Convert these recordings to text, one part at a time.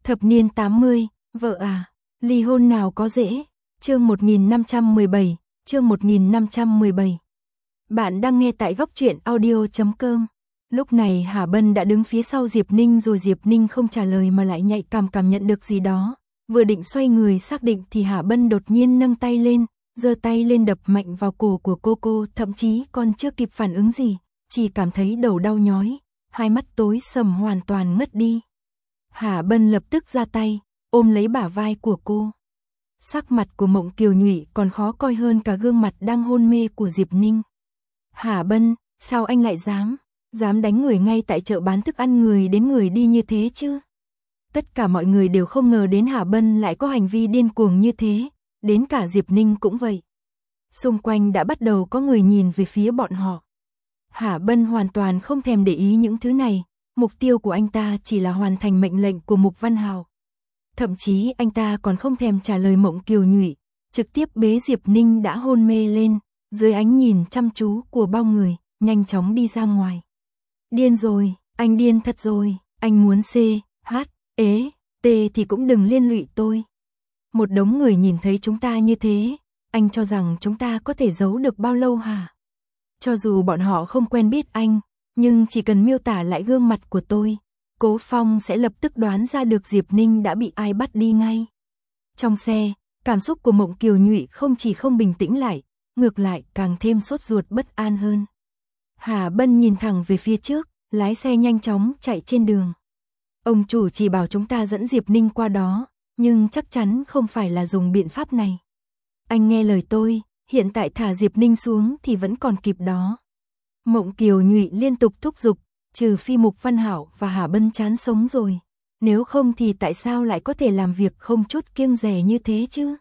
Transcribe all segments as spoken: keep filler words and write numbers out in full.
Thập niên tám mươi, vợ à, ly hôn nào có dễ. Chương một nghìn năm trăm mười bảy, chương một nghìn năm trăm mười bảy. Bạn đang nghe tại góc truyện audio chấm com. Lúc này Hà Bân đã đứng phía sau Diệp Ninh rồi Diệp Ninh không trả lời mà lại nhạy cảm cảm nhận được gì đó. Vừa định xoay người xác định thì Hà Bân đột nhiên nâng tay lên, giơ tay lên đập mạnh vào cổ của cô cô, thậm chí còn chưa kịp phản ứng gì, chỉ cảm thấy đầu đau nhói, hai mắt tối sầm hoàn toàn ngất đi. Hà Bân lập tức ra tay, ôm lấy bả vai của cô. Sắc mặt của Mộng Kiều Nhụy còn khó coi hơn cả gương mặt đang hôn mê của Diệp Ninh. Hà Bân, sao anh lại dám, dám đánh người ngay tại chợ bán thức ăn người đến người đi như thế chứ? Tất cả mọi người đều không ngờ đến Hà Bân lại có hành vi điên cuồng như thế, đến cả Diệp Ninh cũng vậy. Xung quanh đã bắt đầu có người nhìn về phía bọn họ. Hà Bân hoàn toàn không thèm để ý những thứ này, mục tiêu của anh ta chỉ là hoàn thành mệnh lệnh của Mục Văn Hào. Thậm chí anh ta còn không thèm trả lời Mộng Kiều Nhụy, trực tiếp bế Diệp Ninh đã hôn mê lên, dưới ánh nhìn chăm chú của bao người, nhanh chóng đi ra ngoài. Điên rồi, anh điên thật rồi, anh muốn C, H, ế, T thì cũng đừng liên lụy tôi. Một đống người nhìn thấy chúng ta như thế, anh cho rằng chúng ta có thể giấu được bao lâu hả? Cho dù bọn họ không quen biết anh, nhưng chỉ cần miêu tả lại gương mặt của tôi, Cố Phong sẽ lập tức đoán ra được Diệp Ninh đã bị ai bắt đi ngay. Trong xe, cảm xúc của Mộng Kiều Nhụy không chỉ không bình tĩnh lại, ngược lại càng thêm sốt ruột bất an hơn. Hà Bân nhìn thẳng về phía trước, lái xe nhanh chóng chạy trên đường. Ông chủ chỉ bảo chúng ta dẫn Diệp Ninh qua đó, nhưng chắc chắn không phải là dùng biện pháp này. Anh nghe lời tôi, hiện tại thả Diệp Ninh xuống thì vẫn còn kịp đó. Mộng Kiều Nhụy liên tục thúc giục, trừ phi Mục Văn Hảo và Hà Bân chán sống rồi. Nếu không thì tại sao lại có thể làm việc không chút kiêng dè như thế chứ?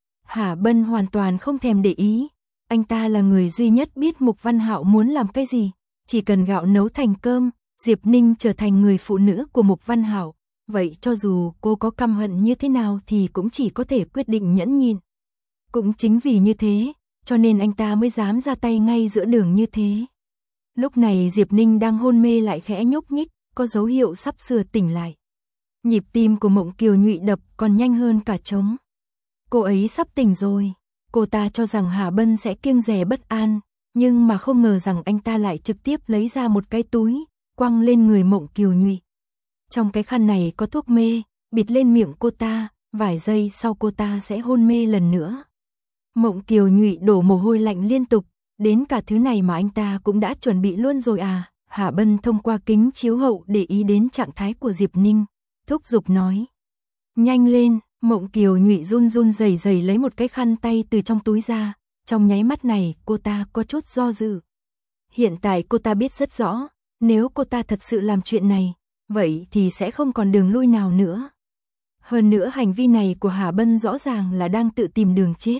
Hà Bân hoàn toàn không thèm để ý. Anh ta là người duy nhất biết Mục Văn Hạo muốn làm cái gì. Chỉ cần gạo nấu thành cơm, Diệp Ninh trở thành người phụ nữ của Mục Văn Hạo. Vậy cho dù cô có căm hận như thế nào thì cũng chỉ có thể quyết định nhẫn nhịn. Cũng chính vì như thế, cho nên anh ta mới dám ra tay ngay giữa đường như thế. Lúc này Diệp Ninh đang hôn mê lại khẽ nhúc nhích, có dấu hiệu sắp sửa tỉnh lại. Nhịp tim của Mộng Kiều Nhụy đập còn nhanh hơn cả trống. Cô ấy sắp tỉnh rồi. Cô ta cho rằng Hà Bân sẽ kiêng dè bất an, nhưng mà không ngờ rằng anh ta lại trực tiếp lấy ra một cái túi, quăng lên người Mộng Kiều Nhụy. Trong cái khăn này có thuốc mê, bịt lên miệng cô ta, vài giây sau cô ta sẽ hôn mê lần nữa. Mộng Kiều Nhụy đổ mồ hôi lạnh liên tục, đến cả thứ này mà anh ta cũng đã chuẩn bị luôn rồi à? Hà Bân thông qua kính chiếu hậu để ý đến trạng thái của Diệp Ninh, thúc giục nói. Nhanh lên, Mộng Kiều Nhụy run run rẩy rẩy lấy một cái khăn tay từ trong túi ra, trong nháy mắt này cô ta có chút do dự. Hiện tại cô ta biết rất rõ, nếu cô ta thật sự làm chuyện này, vậy thì sẽ không còn đường lui nào nữa. Hơn nữa hành vi này của Hà Bân rõ ràng là đang tự tìm đường chết.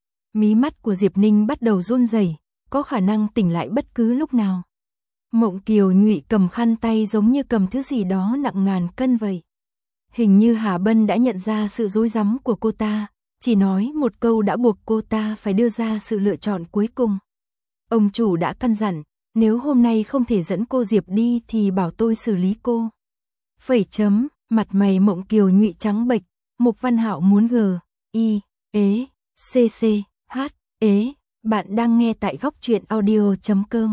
Mí mắt của Diệp Ninh bắt đầu run rẩy, có khả năng tỉnh lại bất cứ lúc nào. Mộng Kiều Nhụy cầm khăn tay giống như cầm thứ gì đó nặng ngàn cân vậy. Hình như Hà Bân đã nhận ra sự rối rắm của cô ta, chỉ nói một câu đã buộc cô ta phải đưa ra sự lựa chọn cuối cùng. Ông chủ đã căn dặn, nếu hôm nay không thể dẫn cô Diệp đi thì bảo tôi xử lý cô. Phẩy chấm, mặt mày Mộng Kiều Nhụy trắng bệch, Mục Văn Hạo muốn g, i, ế, cc, h, ế, bạn đang nghe tại góc truyện audio chấm com.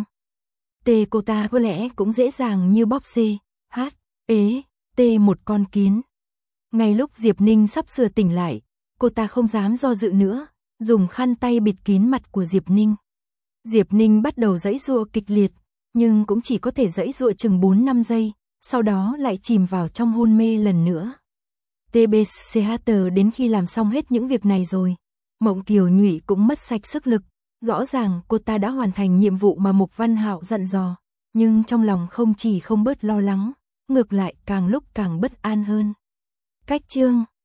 T cô ta có lẽ cũng dễ dàng như bóp c, h, ế, t một con kiến. Ngay lúc Diệp Ninh sắp sửa tỉnh lại, cô ta không dám do dự nữa, dùng khăn tay bịt kín mặt của Diệp Ninh. Diệp Ninh bắt đầu giãy giụa kịch liệt, nhưng cũng chỉ có thể giãy giụa chừng bốn năm giây, sau đó lại chìm vào trong hôn mê lần nữa. tê bê xê hát đến khi làm xong hết những việc này rồi, Mộng Kiều Nhụy cũng mất sạch sức lực. Rõ ràng cô ta đã hoàn thành nhiệm vụ mà Mục Văn Hạo dặn dò, nhưng trong lòng không chỉ không bớt lo lắng, ngược lại càng lúc càng bất an hơn. Cách chương